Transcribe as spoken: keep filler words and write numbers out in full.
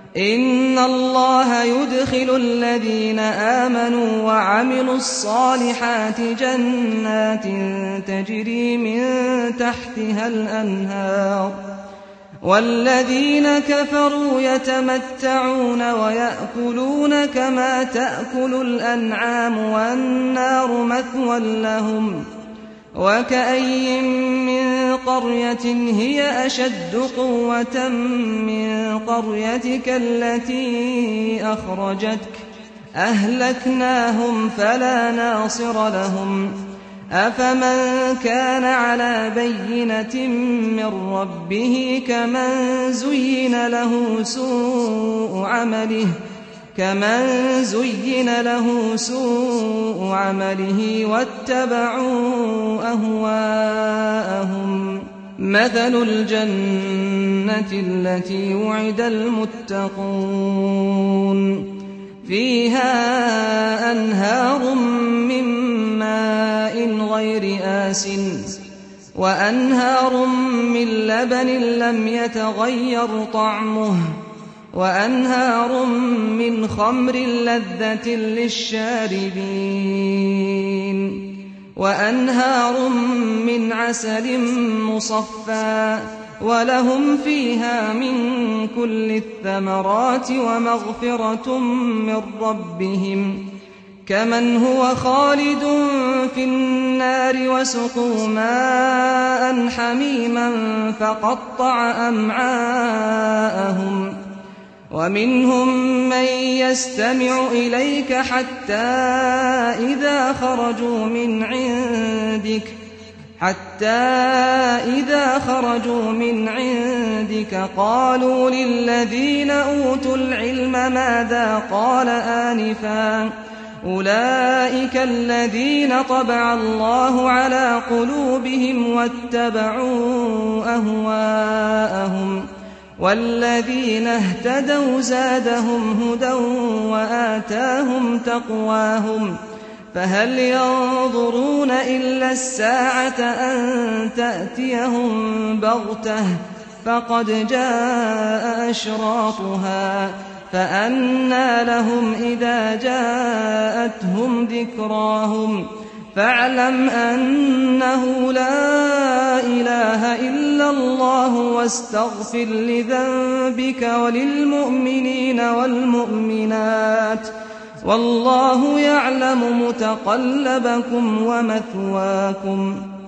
إن الله يدخل الذين آمنوا وعملوا الصالحات جنات تجري من تحتها الأنهار، والذين كفروا يتمتعون ويأكلون كما تأكل الأنعام والنار مثوى لهم. وكأي من قرية هي أشد قوة من قريتك التي أخرجتك أهلكناهم فلا ناصر لهم. أفمن كان على بينة من ربه كمن زين له سوء عمله كمن زين له سوء عمله واتبعوا أهواءهم. مثل الجنة التي وعد المتقون فيها أنهار من ماء غير آسن وأنهار من لبن لم يتغير طعمه وأنهار من خمر لذة للشاربين وأنهار من عسل مصفى ولهم فيها من كل الثمرات ومغفرة من ربهم كمن هو خالد في النار وسقوا ماء حميما فقطع أمعاءهم. ومنهم من يستمع إليك حتى إذا خرجوا من عندك حتى إذا خرجوا من عندك قالوا للذين أوتوا العلم ماذا قال آنفا أولئك الذين طبع الله على قلوبهم واتبعوا أهواءهم. والذين اهتدوا زادهم هدى وآتاهم تقواهم. فهل ينظرون إلا الساعة أن تأتيهم بغتة فقد جاء أشراطها فأنى لهم إذا جاءتهم ذكراهم. فاعلم أنه لا إله إلا الله واستغفر لذنبك وللمؤمنين والمؤمنات والله يعلم متقلبكم ومثواكم.